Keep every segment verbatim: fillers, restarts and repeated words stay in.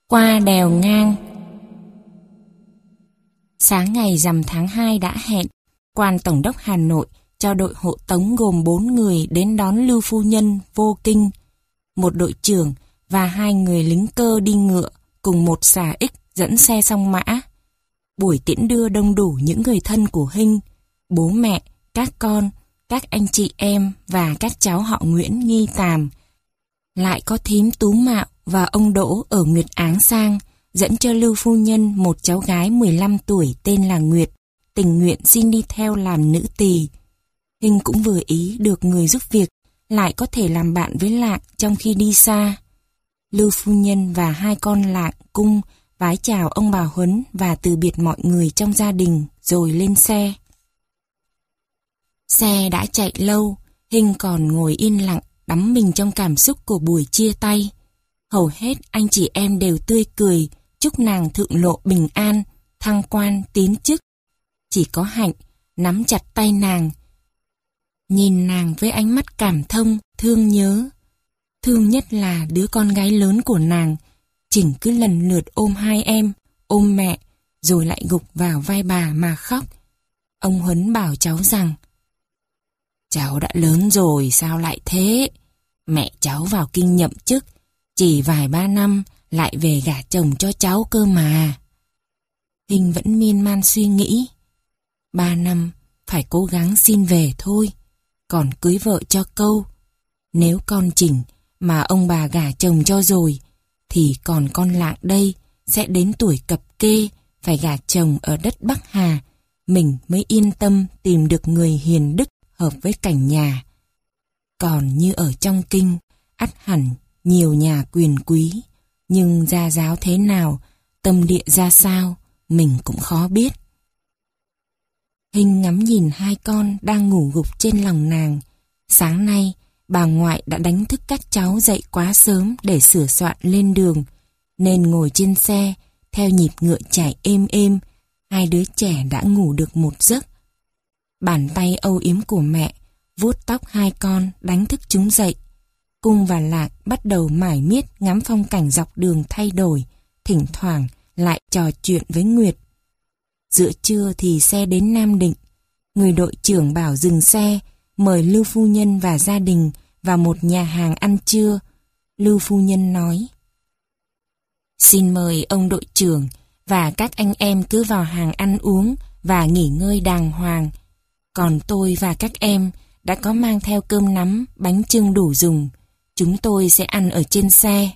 Qua đèo ngang. Sáng ngày rằm tháng hai đã hẹn, quan tổng đốc Hà Nội cho đội hộ tống gồm bốn người đến đón Lưu Phu Nhân vô kinh. Một đội trưởng và hai người lính cơ đi ngựa cùng một xà ích dẫn xe song mã. Buổi tiễn đưa đông đủ những người thân của Hinh, bố mẹ, các con, các anh chị em và các cháu họ Nguyễn nghi tàm. Lại có thím Tú Mạo và ông Đỗ ở Nguyệt Áng sang dẫn cho Lưu Phu Nhân một cháu gái mười lăm tuổi tên là Nguyệt, tình nguyện xin đi theo làm nữ tỳ. Hinh cũng vừa ý được người giúp việc, lại có thể làm bạn với Lạng trong khi đi xa. Lưu Phu Nhân và hai con Lạng cung vái chào ông bà Huấn và từ biệt mọi người trong gia đình rồi lên xe. Xe đã chạy lâu, Hinh còn ngồi yên lặng đắm mình trong cảm xúc của buổi chia tay. Hầu hết anh chị em đều tươi cười chúc nàng thượng lộ bình an, thăng quan tiến chức. Chỉ có Hạnh nắm chặt tay nàng, nhìn nàng với ánh mắt cảm thông, thương nhớ. Thương nhất là đứa con gái lớn của nàng, chỉnh cứ lần lượt ôm hai em, ôm mẹ, rồi lại gục vào vai bà mà khóc. Ông Huấn bảo cháu rằng: cháu đã lớn rồi sao lại thế? Mẹ cháu vào kinh nhậm chức, chỉ vài ba năm lại về gả chồng cho cháu cơ mà. Hinh vẫn miên man suy nghĩ. Ba năm phải cố gắng xin về thôi, còn cưới vợ cho câu. Nếu con Chỉnh mà ông bà gả chồng cho rồi, thì còn con Lạng đây sẽ đến tuổi cập kê, phải gả chồng ở đất Bắc Hà, mình mới yên tâm tìm được người hiền đức hợp với cảnh nhà. Còn như ở trong kinh, ắt hẳn nhiều nhà quyền quý, nhưng gia giáo thế nào, tâm địa ra sao, mình cũng khó biết. Hinh ngắm nhìn hai con đang ngủ gục trên lòng nàng. Sáng nay, bà ngoại đã đánh thức các cháu dậy quá sớm để sửa soạn lên đường, nên ngồi trên xe, theo nhịp ngựa chạy êm êm, hai đứa trẻ đã ngủ được một giấc. Bàn tay âu yếm của mẹ vuốt tóc hai con đánh thức chúng dậy. Cung và Lạng bắt đầu mải miết ngắm phong cảnh dọc đường thay đổi, thỉnh thoảng lại trò chuyện với Nguyệt. Giữa trưa thì xe đến Nam Định. Người đội trưởng bảo dừng xe, mời Lưu Phu Nhân và gia đình vào một nhà hàng ăn trưa. Lưu Phu Nhân nói: xin mời ông đội trưởng và các anh em cứ vào hàng ăn uống và nghỉ ngơi đàng hoàng. Còn tôi và các em đã có mang theo cơm nắm, bánh chưng đủ dùng. Chúng tôi sẽ ăn ở trên xe.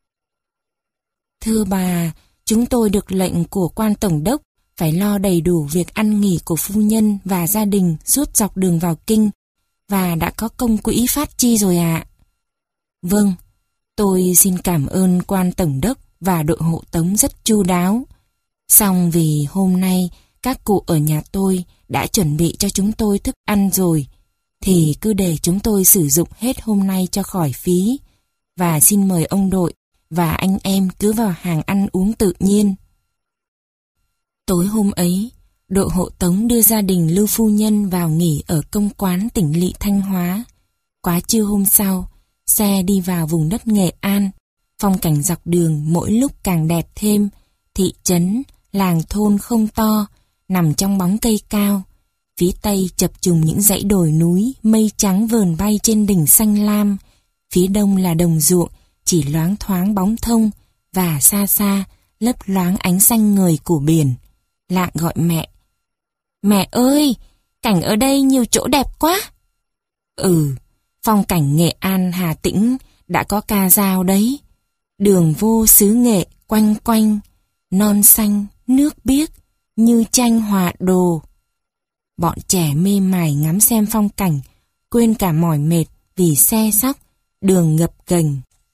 Thưa bà, chúng tôi được lệnh của quan tổng đốc phải lo đầy đủ việc ăn nghỉ của phu nhân và gia đình suốt dọc đường vào kinh, và đã có công quỹ phát chi rồi ạ. Vâng, tôi xin cảm ơn quan tổng đốc và đội hộ tống rất chu đáo. Song vì hôm nay các cụ ở nhà tôi đã chuẩn bị cho chúng tôi thức ăn rồi, thì cứ để chúng tôi sử dụng hết hôm nay cho khỏi phí, và xin mời ông đội và anh em cứ vào hàng ăn uống tự nhiên. Tối hôm ấy, đội hộ tống đưa gia đình Lưu Phu Nhân vào nghỉ ở công quán tỉnh lỵ Thanh Hóa. Quá trưa hôm sau, xe đi vào vùng đất Nghệ An. Phong cảnh dọc đường mỗi lúc càng đẹp thêm. Thị trấn, làng thôn không to, nằm trong bóng cây cao. Phía tây chập trùng những dãy đồi núi, mây trắng vờn bay trên đỉnh xanh lam. Phía đông là đồng ruộng, chỉ loáng thoáng bóng thông, và xa xa lấp loáng ánh xanh ngời của biển. Lạng gọi mẹ: mẹ ơi, cảnh ở đây nhiều chỗ đẹp quá. Ừ, phong cảnh Nghệ An Hà Tĩnh đã có ca dao đấy. Đường vô xứ Nghệ quanh quanh, non xanh, nước biếc, như tranh họa đồ. Bọn trẻ mê mải ngắm xem phong cảnh, quên cả mỏi mệt vì xe xóc, đường ngập ghềnh.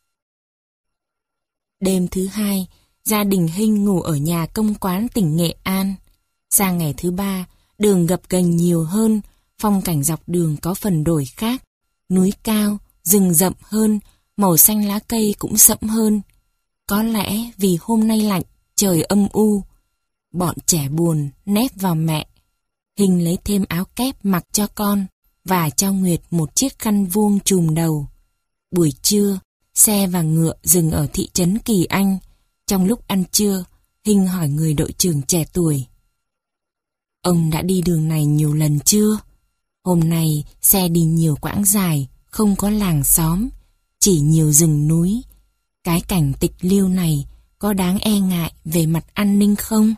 Đêm thứ hai, gia đình Hinh ngủ ở nhà công quán tỉnh Nghệ An. Sang ngày thứ ba, đường gập ghềnh nhiều hơn, phong cảnh dọc đường có phần đổi khác. Núi cao, rừng rậm hơn, màu xanh lá cây cũng sẫm hơn. Có lẽ vì hôm nay lạnh, trời âm u. Bọn trẻ buồn nép vào mẹ. Hinh lấy thêm áo kép mặc cho con và cho Nguyệt một chiếc khăn vuông trùm đầu. Buổi trưa, xe và ngựa dừng ở thị trấn Kỳ Anh. Trong lúc ăn trưa, Hinh hỏi người đội trưởng trẻ tuổi. Ông đã đi đường này nhiều lần chưa? Hôm nay xe đi nhiều quãng dài, không có làng xóm, chỉ nhiều rừng núi. Cái cảnh tịch liêu này có đáng e ngại về mặt an ninh không?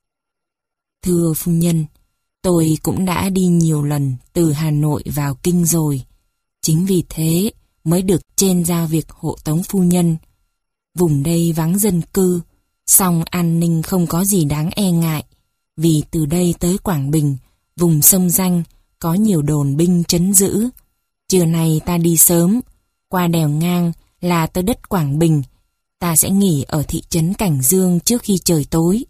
Thưa phu nhân, tôi cũng đã đi nhiều lần từ Hà Nội vào Kinh rồi. Chính vì thế mới được trên giao việc hộ tống phu nhân. Vùng đây vắng dân cư, song an ninh không có gì đáng e ngại. Vì từ đây tới Quảng Bình, vùng sông Danh, có nhiều đồn binh trấn giữ. Trưa nay ta đi sớm, qua đèo ngang là tới đất Quảng Bình. Ta sẽ nghỉ ở thị trấn Cảnh Dương trước khi trời tối.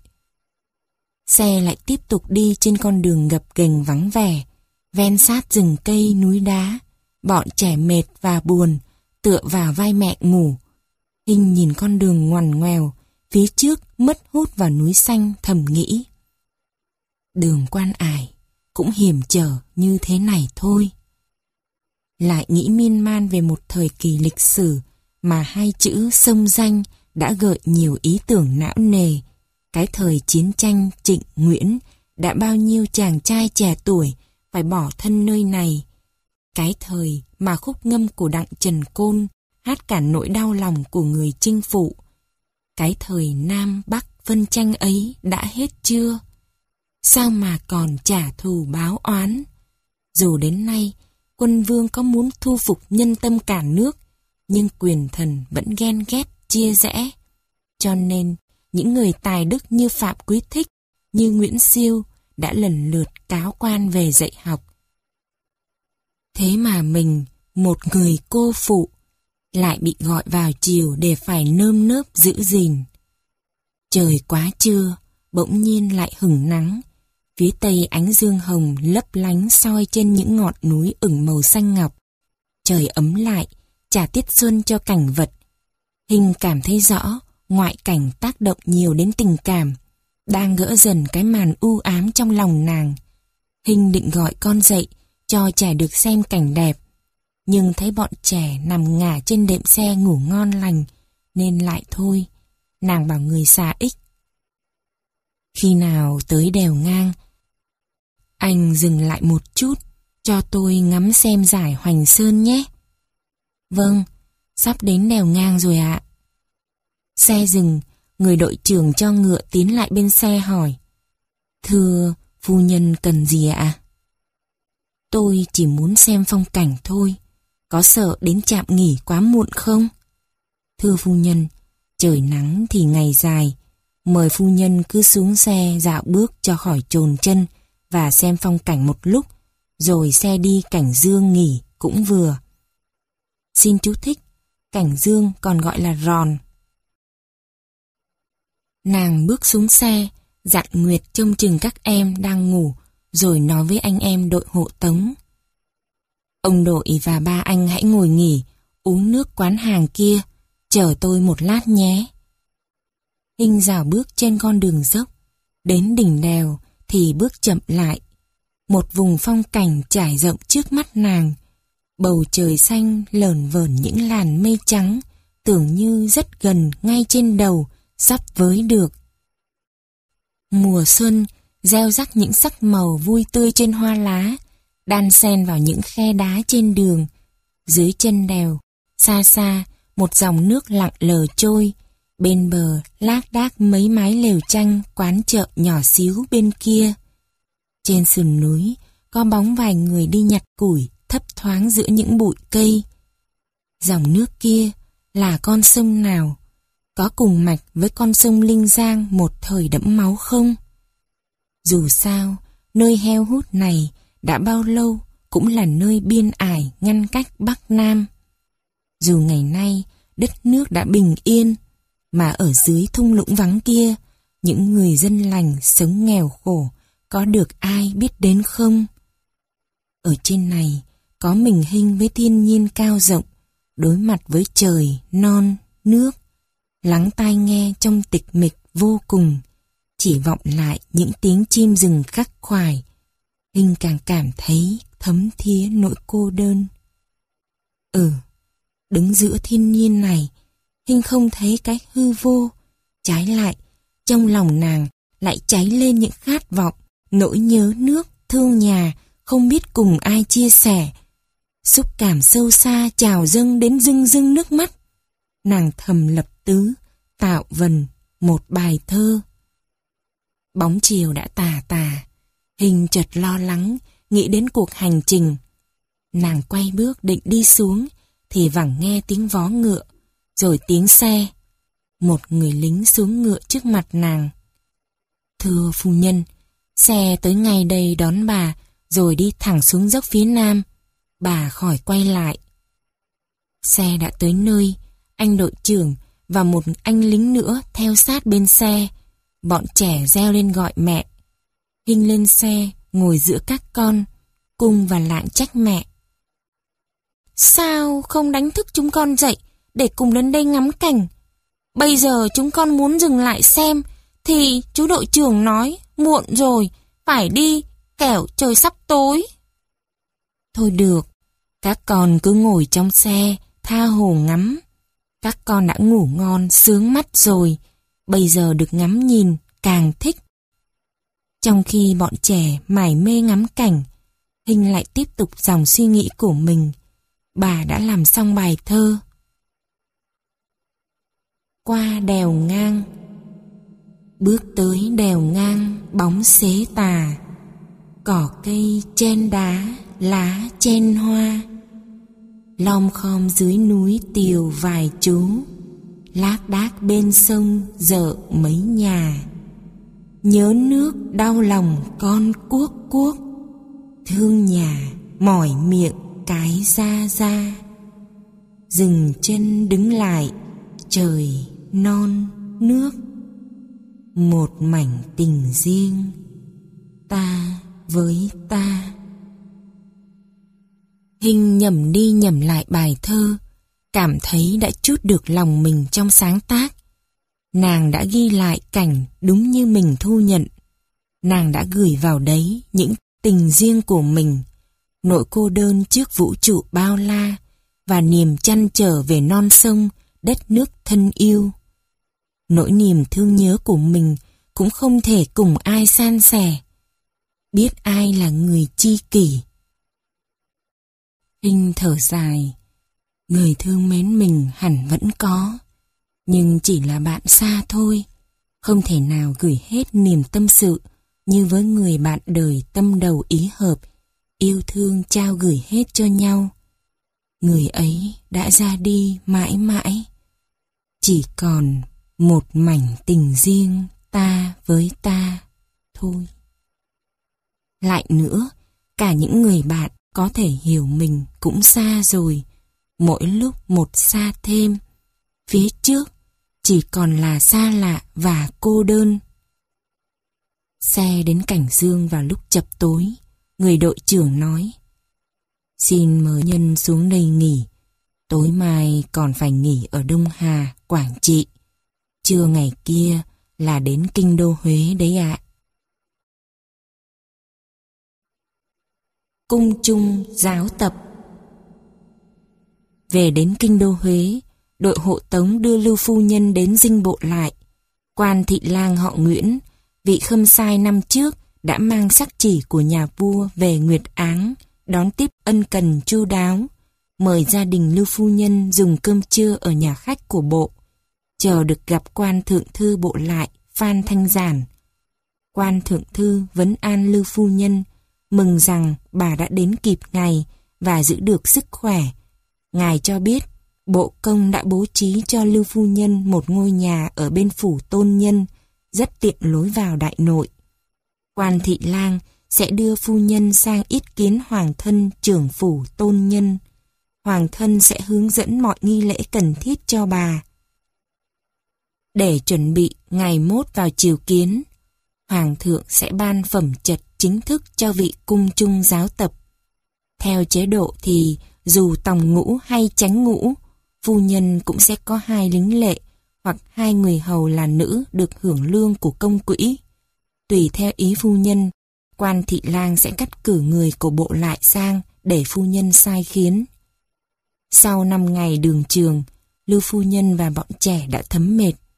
Xe lại tiếp tục đi trên con đường gập ghềnh vắng vẻ, ven sát rừng cây núi đá. Bọn trẻ mệt và buồn, tựa vào vai mẹ ngủ. Hinh nhìn con đường ngoằn ngoèo, phía trước mất hút vào núi xanh thầm nghĩ. Đường Quan Ải cũng hiểm trở như thế này thôi. Lại nghĩ miên man về một thời kỳ lịch sử mà hai chữ sông Danh đã gợi nhiều ý tưởng não nề. Cái thời chiến tranh Trịnh Nguyễn đã bao nhiêu chàng trai trẻ tuổi phải bỏ thân nơi này. Cái thời mà khúc ngâm của Đặng Trần Côn hát cả nỗi đau lòng của người chinh phụ. Cái thời Nam Bắc phân tranh ấy đã hết chưa? Sao mà còn trả thù báo oán? Dù đến nay quân vương có muốn thu phục nhân tâm cả nước, nhưng quyền thần vẫn ghen ghét chia rẽ. Cho nên những người tài đức như Phạm Quý Thích, như Nguyễn Siêu đã lần lượt cáo quan về dạy học. Thế mà mình, một người cô phụ, lại bị gọi vào triều để phải nơm nớp giữ gìn. Trời quá trưa, bỗng nhiên lại hửng nắng. Phía tây ánh dương hồng lấp lánh soi trên những ngọn núi ửng màu xanh ngọc. Trời ấm lại, trả tiết xuân cho cảnh vật. Hinh cảm thấy rõ, ngoại cảnh tác động nhiều đến tình cảm, đang gỡ dần cái màn u ám trong lòng nàng. Hinh định gọi con dậy, cho trẻ được xem cảnh đẹp. Nhưng thấy bọn trẻ nằm ngả trên đệm xe ngủ ngon lành, nên lại thôi. Nàng bảo người xà ích. Khi nào tới đèo ngang, anh dừng lại một chút, cho tôi ngắm xem dải Hoành Sơn nhé. Vâng, sắp đến đèo ngang rồi ạ. Xe dừng, người đội trưởng cho ngựa tiến lại bên xe hỏi. Thưa, phu nhân cần gì ạ? Tôi chỉ muốn xem phong cảnh thôi, có sợ đến trạm nghỉ quá muộn không? Thưa phu nhân, trời nắng thì ngày dài, mời phu nhân cứ xuống xe dạo bước cho khỏi chồn chân và xem phong cảnh một lúc, rồi xe đi Cảnh Dương nghỉ cũng vừa. Xin chú thích, Cảnh Dương còn gọi là Ròn. Nàng bước xuống xe, dặn Nguyệt trông chừng các em đang ngủ, rồi nói với anh em đội hộ tống. Ông đội và ba anh hãy ngồi nghỉ, uống nước quán hàng kia, chờ tôi một lát nhé. Hinh dạo bước trên con đường dốc, đến đỉnh đèo thì bước chậm lại. Một vùng phong cảnh trải rộng trước mắt nàng, bầu trời xanh lởn vởn những làn mây trắng, tưởng như rất gần ngay trên đầu, sắp với được. Mùa xuân gieo rắc những sắc màu vui tươi trên hoa lá, đan xen vào những khe đá trên đường. Dưới chân đèo, xa xa, một dòng nước lặng lờ trôi. Bên bờ lác đác mấy mái lều tranh quán chợ nhỏ xíu bên kia. Trên sườn núi có bóng vài người đi nhặt củi thấp thoáng giữa những bụi cây. Dòng nước kia là con sông nào? Có cùng mạch với con sông Linh Giang một thời đẫm máu không? Dù sao, nơi heo hút này đã bao lâu cũng là nơi biên ải ngăn cách Bắc Nam. Dù ngày nay đất nước đã bình yên, mà ở dưới thung lũng vắng kia, những người dân lành sống nghèo khổ có được ai biết đến không? Ở trên này có mình Hinh với thiên nhiên cao rộng, đối mặt với trời, non, nước, lắng tai nghe trong tịch mịch vô cùng, chỉ vọng lại những tiếng chim rừng khắc khoải. Hinh càng cảm thấy thấm thía nỗi cô đơn. Ừ, đứng giữa thiên nhiên này, Hinh không thấy cái hư vô, Trái lại, trong lòng nàng lại cháy lên những khát vọng, nỗi nhớ nước, thương nhà, không biết cùng ai chia sẻ. Xúc cảm sâu xa trào dâng đến rưng rưng nước mắt. Nàng thầm lập tứ, tạo vần một bài thơ. Bóng chiều đã tà tà, Hình chợt lo lắng, nghĩ đến cuộc hành trình. Nàng quay bước định đi xuống, thì vẳng nghe tiếng vó ngựa, rồi tiếng xe. Một người lính xuống ngựa trước mặt nàng. Thưa phu nhân, xe tới ngay đây đón bà, rồi đi thẳng xuống dốc phía nam. Bà khỏi quay lại. Xe đã tới nơi, anh đội trưởng và một anh lính nữa theo sát bên xe. Bọn trẻ reo lên gọi mẹ. Hinh lên xe, ngồi giữa các con, Cung và Lạng trách mẹ. Sao không đánh thức chúng con dậy để cùng đến đây ngắm cảnh? Bây giờ chúng con muốn dừng lại xem, thì chú đội trưởng nói muộn rồi, phải đi, kẻo trời sắp tối. Thôi được, các con cứ ngồi trong xe, tha hồ ngắm. Các con đã ngủ ngon, sướng mắt rồi, bây giờ được ngắm nhìn, càng thích. Trong khi bọn trẻ mải mê ngắm cảnh, Hinh lại tiếp tục dòng suy nghĩ của mình. Bà đã làm xong bài thơ. Qua đèo ngang. Bước tới đèo ngang bóng xế tà, cỏ cây chen đá, lá chen hoa. Lom khom dưới núi tiều vài chú, lác đác bên sông dợ mấy nhà. Nhớ nước đau lòng con cuốc cuốc, thương nhà mỏi miệng cái ra ra. Dừng chân đứng lại, trời non nước. Một mảnh tình riêng, ta với ta. Hinh nhẩm đi nhẩm lại bài thơ, cảm thấy đã trút được lòng mình trong sáng tác. Nàng đã ghi lại cảnh đúng như mình thu nhận. Nàng đã gửi vào đấy những tình riêng của mình, nỗi cô đơn trước vũ trụ bao la, và niềm chăn trở về non sông, đất nước thân yêu. Nỗi niềm thương nhớ của mình cũng không thể cùng ai san sẻ. Biết ai là người tri kỷ. Hinh thở dài. Người thương mến mình hẳn vẫn có, nhưng chỉ là bạn xa thôi. Không thể nào gửi hết niềm tâm sự như với người bạn đời tâm đầu ý hợp, yêu thương trao gửi hết cho nhau. Người ấy đã ra đi mãi mãi, chỉ còn một mảnh tình riêng ta với ta thôi. Lại nữa, cả những người bạn có thể hiểu mình cũng xa rồi, mỗi lúc một xa thêm. Phía trước chỉ còn là xa lạ và cô đơn. Xe đến Cảnh Dương vào lúc chập tối. Người đội trưởng nói: Xin mời nhân xuống đây nghỉ. Tối mai còn phải nghỉ ở Đông Hà, Quảng Trị. Trưa ngày kia là đến kinh đô Huế đấy ạ. Cung Trung giáo tập. Về đến kinh đô Huế, đội hộ tống đưa Lưu phu nhân đến dinh bộ lại. Quan thị lang họ Nguyễn, vị khâm sai năm trước, đã mang sắc chỉ của nhà vua về Nguyệt Áng, đón tiếp ân cần chu đáo, mời gia đình Lưu phu nhân dùng cơm trưa ở nhà khách của bộ, chờ được gặp quan thượng thư bộ lại Phan Thanh Giản. Quan thượng thư vấn an Lưu phu nhân, mừng rằng bà đã đến kịp ngày và giữ được sức khỏe. Ngài cho biết bộ công đã bố trí cho Lưu phu nhân một ngôi nhà ở bên phủ Tôn Nhân, rất tiện lối vào đại nội. Quan thị lang sẽ đưa phu nhân sang yết kiến hoàng thân trưởng phủ Tôn Nhân. Hoàng thân sẽ hướng dẫn mọi nghi lễ cần thiết cho bà. Để chuẩn bị ngày mốt vào triều kiến, Hoàng thượng sẽ ban phẩm trật chính thức cho vị cung trung giáo tập. Theo chế độ thì dù tòng ngũ hay chánh ngũ, phu nhân cũng sẽ có hai lính lệ hoặc hai người hầu là nữ được hưởng lương của công quỹ. Tùy theo ý phu nhân, quan thị lang sẽ cắt cử người của bộ lại sang để phu nhân sai khiến. Sau năm ngày đường trường, Lưu phu nhân và bọn trẻ đã thấm mệt.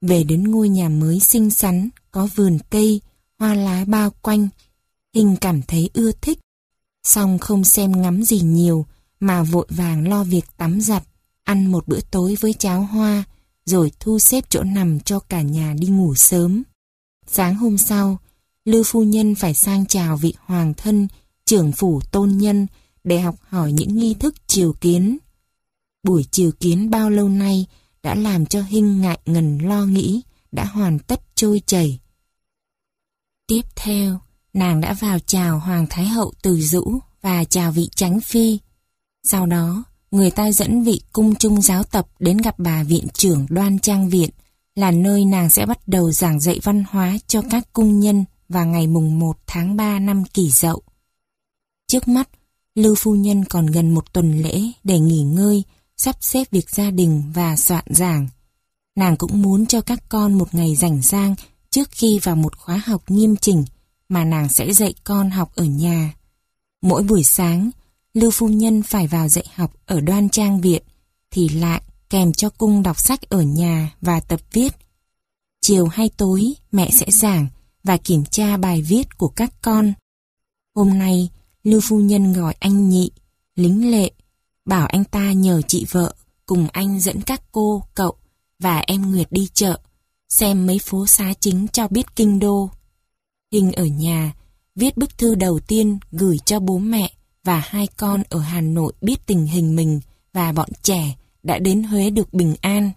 Về đến ngôi nhà mới xinh xắn, có vườn cây, hoa lá bao quanh, Hình cảm thấy ưa thích. Xong không xem ngắm gì nhiều, mà vội vàng lo việc tắm giặt, ăn một bữa tối với cháo hoa, rồi thu xếp chỗ nằm cho cả nhà đi ngủ sớm. Sáng hôm sau, Lư phu nhân phải sang chào vị hoàng thân, trưởng phủ tôn nhân để học hỏi những nghi thức triều kiến. Buổi triều kiến bao lâu nay đã làm cho Hinh ngại ngần lo nghĩ, đã hoàn tất trôi chảy. Tiếp theo, nàng đã vào chào Hoàng Thái Hậu Từ Dũ và chào vị Chánh Phi. Sau đó, người ta dẫn vị cung trung giáo tập đến gặp bà viện trưởng Đoan Trang Viện, là nơi nàng sẽ bắt đầu giảng dạy văn hóa cho các cung nhân vào ngày mùng một tháng ba năm Kỷ Dậu. Trước mắt, Lư phu nhân còn gần một tuần lễ để nghỉ ngơi, sắp xếp việc gia đình và soạn giảng. Nàng cũng muốn cho các con một ngày rảnh rang trước khi vào một khóa học nghiêm chỉnh mà nàng sẽ dạy con học ở nhà. Mỗi buổi sáng, Lư phu nhân phải vào dạy học ở Đoan Trang Viện, thì lại kèm cho cung đọc sách ở nhà và tập viết. Chiều hay tối, mẹ sẽ giảng và kiểm tra bài viết của các con. Hôm nay, Lư phu nhân gọi anh Nhị, lính lệ, bảo anh ta nhờ chị vợ cùng anh dẫn các cô, cậu và em Nguyệt đi chợ, xem mấy phố xá chính cho biết kinh đô. Hình ở nhà, viết bức thư đầu tiên gửi cho bố mẹ và hai con ở Hà Nội biết tình hình mình và bọn trẻ đã đến Huế được bình an.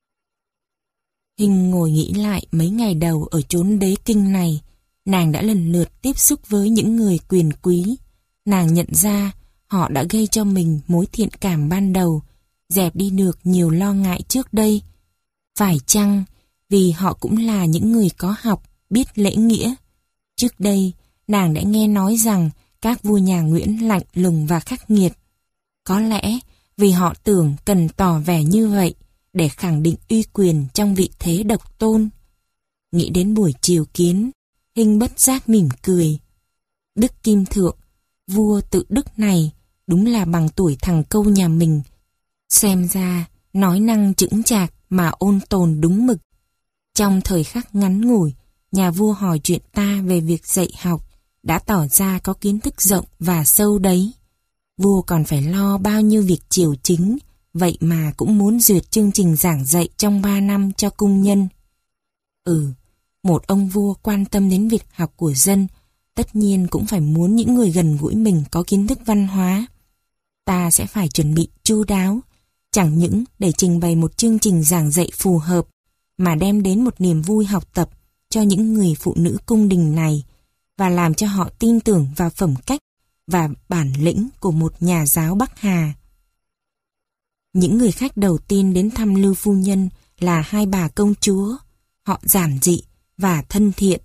Hình ngồi nghĩ lại mấy ngày đầu ở chốn đế kinh này, nàng đã lần lượt tiếp xúc với những người quyền quý. Nàng nhận ra họ đã gây cho mình mối thiện cảm ban đầu, dẹp đi được nhiều lo ngại trước đây. Phải chăng vì họ cũng là những người có học, biết lễ nghĩa? Trước đây, nàng đã nghe nói rằng các vua nhà Nguyễn lạnh lùng và khắc nghiệt. Có lẽ vì họ tưởng cần tỏ vẻ như vậy để khẳng định uy quyền trong vị thế độc tôn. Nghĩ đến buổi triều kiến, Hinh bất giác mỉm cười. Đức Kim Thượng, vua tự Đức này, đúng là bằng tuổi thằng Câu nhà mình. Xem ra, nói năng chững chạc mà ôn tồn đúng mực. Trong thời khắc ngắn ngủi, nhà vua hỏi chuyện ta về việc dạy học, đã tỏ ra có kiến thức rộng và sâu đấy. Vua còn phải lo bao nhiêu việc triều chính, vậy mà cũng muốn duyệt chương trình giảng dạy trong ba năm cho cung nhân. Ừ, một ông vua quan tâm đến việc học của dân, tất nhiên cũng phải muốn những người gần gũi mình có kiến thức văn hóa. Ta sẽ phải chuẩn bị chu đáo, chẳng những để trình bày một chương trình giảng dạy phù hợp, mà đem đến một niềm vui học tập cho những người phụ nữ cung đình này, và làm cho họ tin tưởng vào phẩm cách và bản lĩnh của một nhà giáo Bắc Hà. Những người khách đầu tiên đến thăm Lư phu nhân là hai bà công chúa. Họ giản dị và thân thiện.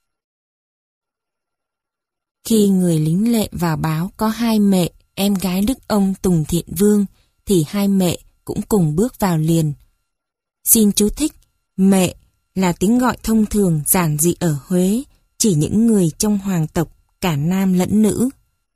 Khi người lính lệ vào báo có hai mẹ, em gái đức ông Tùng Thiện Vương, thì hai mẹ cũng cùng bước vào liền. Xin chú thích, mẹ là tiếng gọi thông thường giản dị ở Huế, chỉ những người trong hoàng tộc, cả nam lẫn nữ.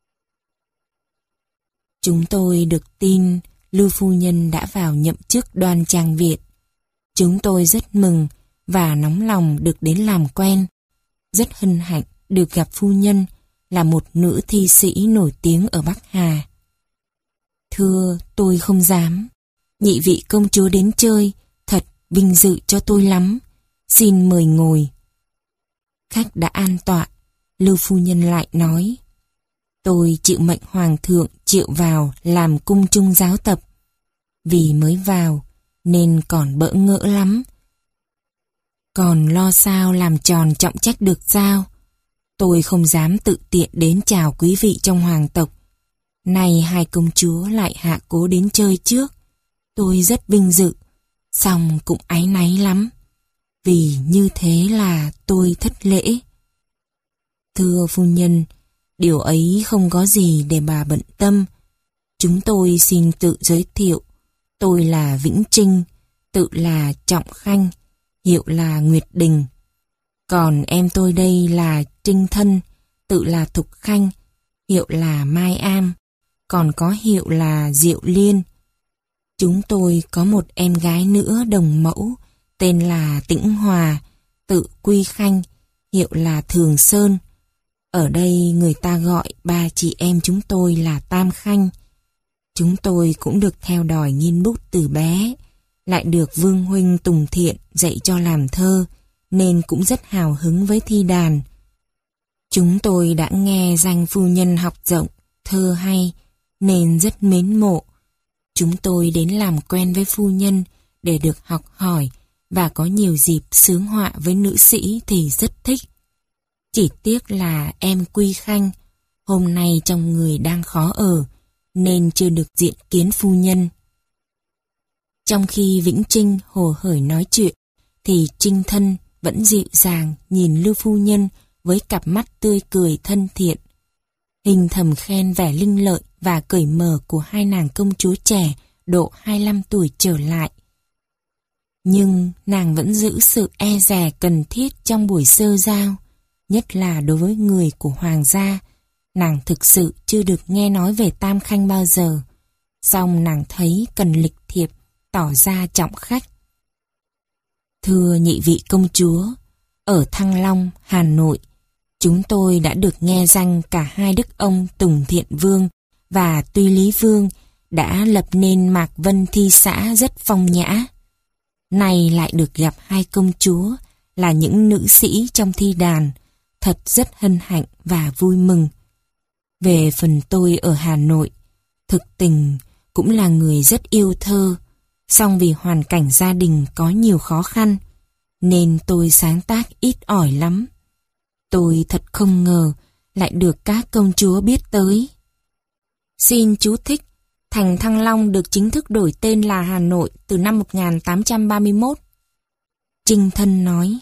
Chúng tôi được tin Lư phu nhân đã vào nhậm chức Đoan Trang Viện. Chúng tôi rất mừng và nóng lòng được đến làm quen. Rất hân hạnh được gặp phu nhân, là một nữ thi sĩ nổi tiếng ở Bắc Hà. Thưa, tôi không dám. Nhị vị công chúa đến chơi, thật vinh dự cho tôi lắm. Xin mời ngồi. Khách đã an tọa, Lư phu nhân lại nói: Tôi chịu mệnh hoàng thượng triệu vào làm cung trung giáo tập. Vì mới vào nên còn bỡ ngỡ lắm, còn lo sao làm tròn trọng trách được giao. Tôi không dám tự tiện đến chào quý vị trong hoàng tộc. Nay hai công chúa lại hạ cố đến chơi trước. Tôi rất vinh dự, song cũng áy náy lắm, vì như thế là tôi thất lễ. Thưa phu nhân, điều ấy không có gì để bà bận tâm. Chúng tôi xin tự giới thiệu. Tôi là Vĩnh Trinh, tự là Trọng Khanh, hiệu là Nguyệt Đình. Còn em tôi đây là Trinh Thân, tự là Thục Khanh, hiệu là Mai Am, còn có hiệu là Diệu Liên. Chúng tôi có một em gái nữa đồng mẫu, tên là Tĩnh Hòa, tự Quy Khanh, hiệu là Thường Sơn. Ở đây người ta gọi ba chị em chúng tôi là Tam Khanh. Chúng tôi cũng được theo đòi nghiên bút từ bé, lại được Vương huynh Tùng Thiện dạy cho làm thơ, nên cũng rất hào hứng với thi đàn. Chúng tôi đã nghe danh phu nhân học rộng, thơ hay, nên rất mến mộ. Chúng tôi đến làm quen với phu nhân để được học hỏi và có nhiều dịp xướng họa với nữ sĩ thì rất thích. Chỉ tiếc là em Quy Khanh hôm nay trong người đang khó ở nên chưa được diện kiến phu nhân. Trong khi Vĩnh Trinh hồ hởi nói chuyện thì Trinh Thân vẫn dịu dàng nhìn Lưu phu nhân với cặp mắt tươi cười thân thiện. Hình thầm khen vẻ linh lợi và cởi mở của hai nàng công chúa trẻ độ hai mươi lăm tuổi trở lại. Nhưng nàng vẫn giữ sự e dè cần thiết trong buổi sơ giao, nhất là đối với người của hoàng gia. Nàng thực sự chưa được nghe nói về Tam Khanh bao giờ, song nàng thấy cần lịch thiệp, tỏ ra trọng khách. Thưa nhị vị công chúa, ở Thăng Long, Hà Nội, chúng tôi đã được nghe danh cả hai đức ông Tùng Thiện Vương và Tuy Lý Vương đã lập nên Mạc Vân Thi xã rất phong nhã. Nay lại được gặp hai công chúa là những nữ sĩ trong thi đàn, thật rất hân hạnh và vui mừng. Về phần tôi ở Hà Nội, thực tình cũng là người rất yêu thơ, song vì hoàn cảnh gia đình có nhiều khó khăn, nên tôi sáng tác ít ỏi lắm. Tôi thật không ngờ lại được các công chúa biết tới. Xin chú thích, thành Thăng Long được chính thức đổi tên là Hà Nội từ năm một nghìn tám trăm ba mươi mốt. Trinh Thân nói.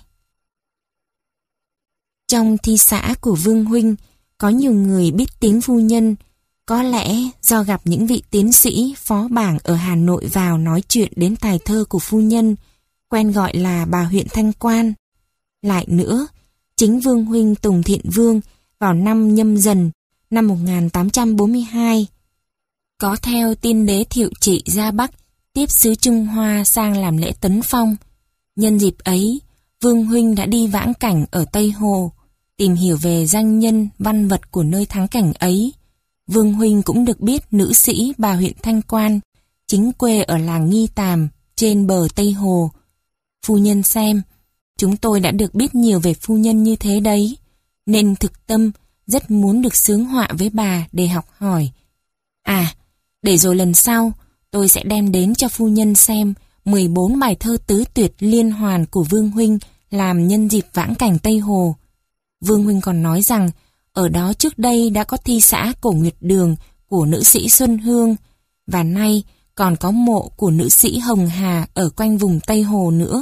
Trong thi xã của Vương huynh, có nhiều người biết tiếng phu nhân, có lẽ do gặp những vị tiến sĩ, phó bảng ở Hà Nội vào nói chuyện đến tài thơ của phu nhân, quen gọi là bà huyện Thanh Quan. Lại nữa, chính Vương huynh Tùng Thiện Vương vào năm Nhâm Dần, năm một nghìn tám trăm bốn mươi hai, có theo tiên đế Thiệu Trị ra Bắc tiếp sứ Trung Hoa sang làm lễ tấn phong. Nhân dịp ấy, Vương huynh đã đi vãng cảnh ở Tây Hồ, tìm hiểu về danh nhân, văn vật của nơi thắng cảnh ấy. Vương huynh cũng được biết nữ sĩ bà huyện Thanh Quan, chính quê ở làng Nghi Tàm, trên bờ Tây Hồ. Phu nhân xem, chúng tôi đã được biết nhiều về phu nhân như thế đấy, nên thực tâm rất muốn được xướng họa với bà để học hỏi. À, để rồi lần sau, tôi sẽ đem đến cho phu nhân xem mười bốn bài thơ tứ tuyệt liên hoàn của Vương huynh làm nhân dịp vãng cảnh Tây Hồ. Vương huynh còn nói rằng ở đó trước đây đã có thi xã Cổ Nguyệt Đường của nữ sĩ Xuân Hương, và nay còn có mộ của nữ sĩ Hồng Hà ở quanh vùng Tây Hồ nữa.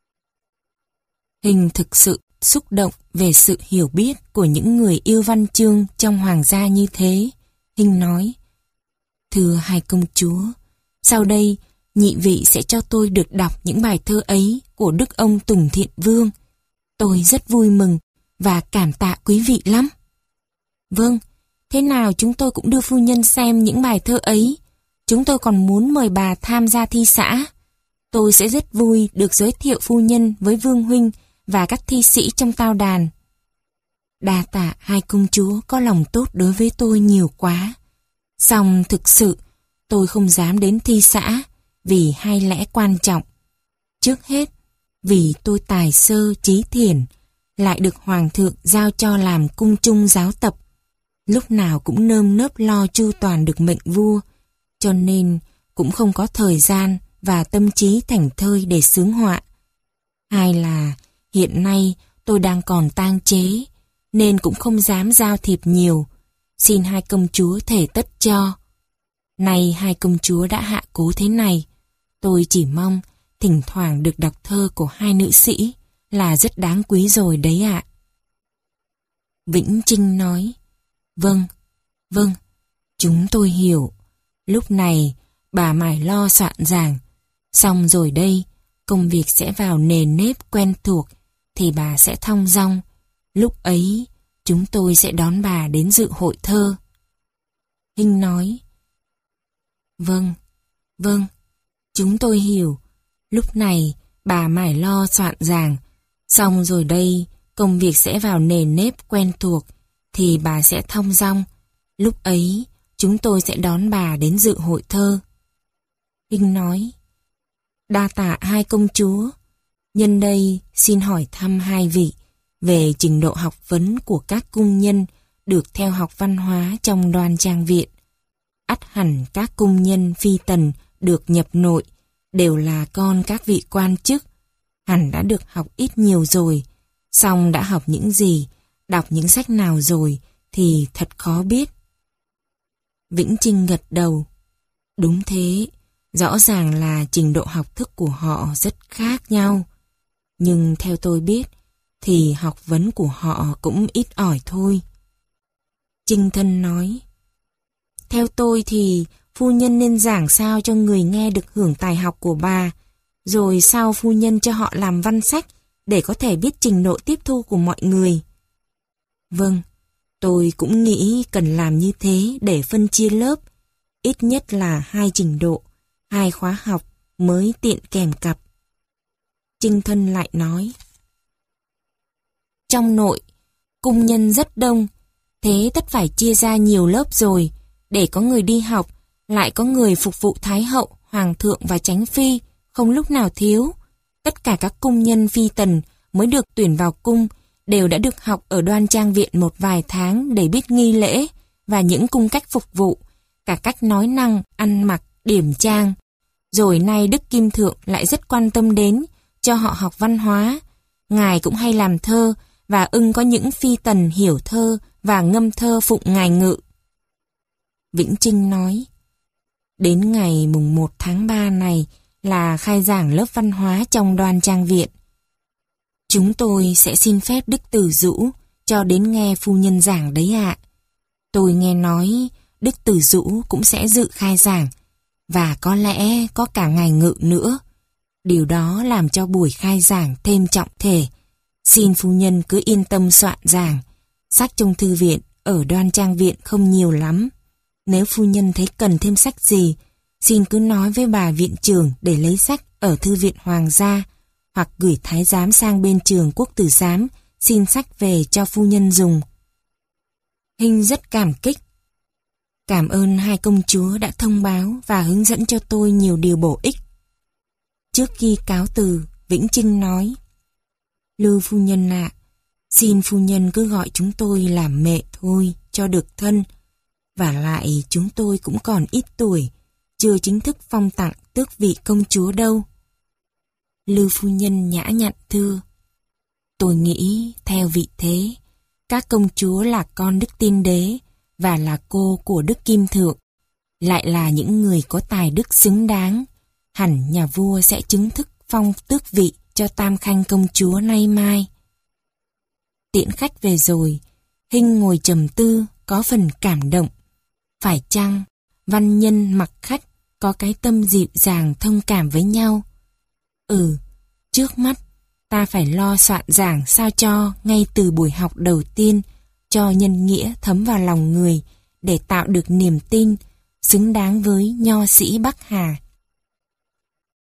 Hình thực sự xúc động về sự hiểu biết của những người yêu văn chương trong hoàng gia như thế. Hình nói, thưa hai công chúa, sau đây nhị vị sẽ cho tôi được đọc những bài thơ ấy của đức ông Tùng Thiện Vương. Tôi rất vui mừng và cảm tạ quý vị lắm. Vâng, thế nào chúng tôi cũng đưa phu nhân xem những bài thơ ấy. Chúng tôi còn muốn mời bà tham gia thi xã. Tôi sẽ rất vui được giới thiệu phu nhân với Vương huynh và các thi sĩ trong tao đàn. Đa tạ hai công chúa có lòng tốt đối với tôi nhiều quá. Song thực sự tôi không dám đến thi xã vì hai lẽ quan trọng. Trước hết, vì tôi tài sơ trí thiển, lại được hoàng thượng giao cho làm cung trung giáo tập, lúc nào cũng nơm nớp lo chu toàn được mệnh vua, cho nên cũng không có thời gian và tâm trí thảnh thơi để xướng họa. Hai là hiện nay tôi đang còn tang chế, nên cũng không dám giao thiệp nhiều. Xin hai công chúa thể tất cho. Nay hai công chúa đã hạ cố thế này, tôi chỉ mong thỉnh thoảng được đọc thơ của hai nữ sĩ là rất đáng quý rồi đấy ạ. Vĩnh Trinh nói, vâng, vâng, chúng tôi hiểu. Lúc này bà mải lo soạn giảng, xong rồi đây, công việc sẽ vào nền nếp quen thuộc, thì bà sẽ thong dong. Lúc ấy, chúng tôi sẽ đón bà đến dự hội thơ. Hinh nói, vâng, vâng, chúng tôi hiểu. Lúc này, bà mải lo soạn giảng. Xong rồi đây, công việc sẽ vào nề nếp quen thuộc, thì bà sẽ thong dong. Lúc ấy, chúng tôi sẽ đón bà đến dự hội thơ. Hinh nói, đa tạ hai công chúa. Nhân đây xin hỏi thăm hai vị về trình độ học vấn của các cung nhân được theo học văn hóa trong Đoan Trang Viện. Ắt hẳn các cung nhân phi tần được nhập nội đều là con các vị quan chức, hẳn đã được học ít nhiều rồi, song đã học những gì, đọc những sách nào rồi thì thật khó biết. Vĩnh Trinh gật đầu. Đúng thế, rõ ràng là trình độ học thức của họ rất khác nhau. Nhưng theo tôi biết, thì học vấn của họ cũng ít ỏi thôi. Trinh Thân nói, theo tôi thì phu nhân nên giảng sao cho người nghe được hưởng tài học của bà, rồi sau phu nhân cho họ làm văn sách để có thể biết trình độ tiếp thu của mọi người. Vâng, tôi cũng nghĩ cần làm như thế để phân chia lớp, ít nhất là hai trình độ, hai khóa học mới tiện kèm cặp. Trinh Thân lại nói, trong nội, cung nhân rất đông, thế tất phải chia ra nhiều lớp rồi, để có người đi học, lại có người phục vụ Thái hậu, Hoàng thượng và Chánh phi, không lúc nào thiếu. Tất cả các cung nhân phi tần mới được tuyển vào cung đều đã được học ở Đoan Trang Viện một vài tháng để biết nghi lễ và những cung cách phục vụ, cả cách nói năng, ăn mặc, điểm trang. Rồi nay Đức Kim Thượng lại rất quan tâm đến, cho họ học văn hóa. Ngài cũng hay làm thơ và ưng có những phi tần hiểu thơ và ngâm thơ phụng ngài ngự. Vĩnh Trinh nói, đến ngày mùng một tháng ba này là khai giảng lớp văn hóa trong Đoan Trang Viện. Chúng tôi sẽ xin phép Đức Tử Dũ cho đến nghe phu nhân giảng đấy ạ. Tôi nghe nói Đức Tử Dũ cũng sẽ dự khai giảng, và có lẽ có cả ngài ngự nữa. Điều đó làm cho buổi khai giảng thêm trọng thể. Xin phu nhân cứ yên tâm soạn giảng. Sách trong thư viện ở Đoan Trang Viện không nhiều lắm. Nếu phu nhân thấy cần thêm sách gì, xin cứ nói với bà viện trưởng để lấy sách ở thư viện Hoàng gia, hoặc gửi thái giám sang bên trường Quốc tử giám xin sách về cho phu nhân dùng. Hinh rất cảm kích. Cảm ơn hai công chúa đã thông báo và hướng dẫn cho tôi nhiều điều bổ ích. Trước khi cáo từ, Vĩnh Trinh nói, Lưu phu nhân ạ, xin phu nhân cứ gọi chúng tôi là mẹ thôi, cho được thân. Và lại chúng tôi cũng còn ít tuổi, chưa chính thức phong tặng tước vị công chúa đâu. Lưu phu nhân nhã nhặn thưa, tôi nghĩ theo vị thế, các công chúa là con Đức Tiên Đế và là cô của Đức Kim Thượng, lại là những người có tài đức xứng đáng. Hẳn nhà vua sẽ chính thức phong tước vị cho Tam Khanh công chúa nay mai. Tiễn khách về rồi, Hinh ngồi trầm tư có phần cảm động. Phải chăng văn nhân mặc khách có cái tâm dịu dàng thông cảm với nhau? Ừ, trước mắt ta phải lo soạn giảng sao cho ngay từ buổi học đầu tiên cho nhân nghĩa thấm vào lòng người để tạo được niềm tin xứng đáng với nho sĩ Bắc Hà.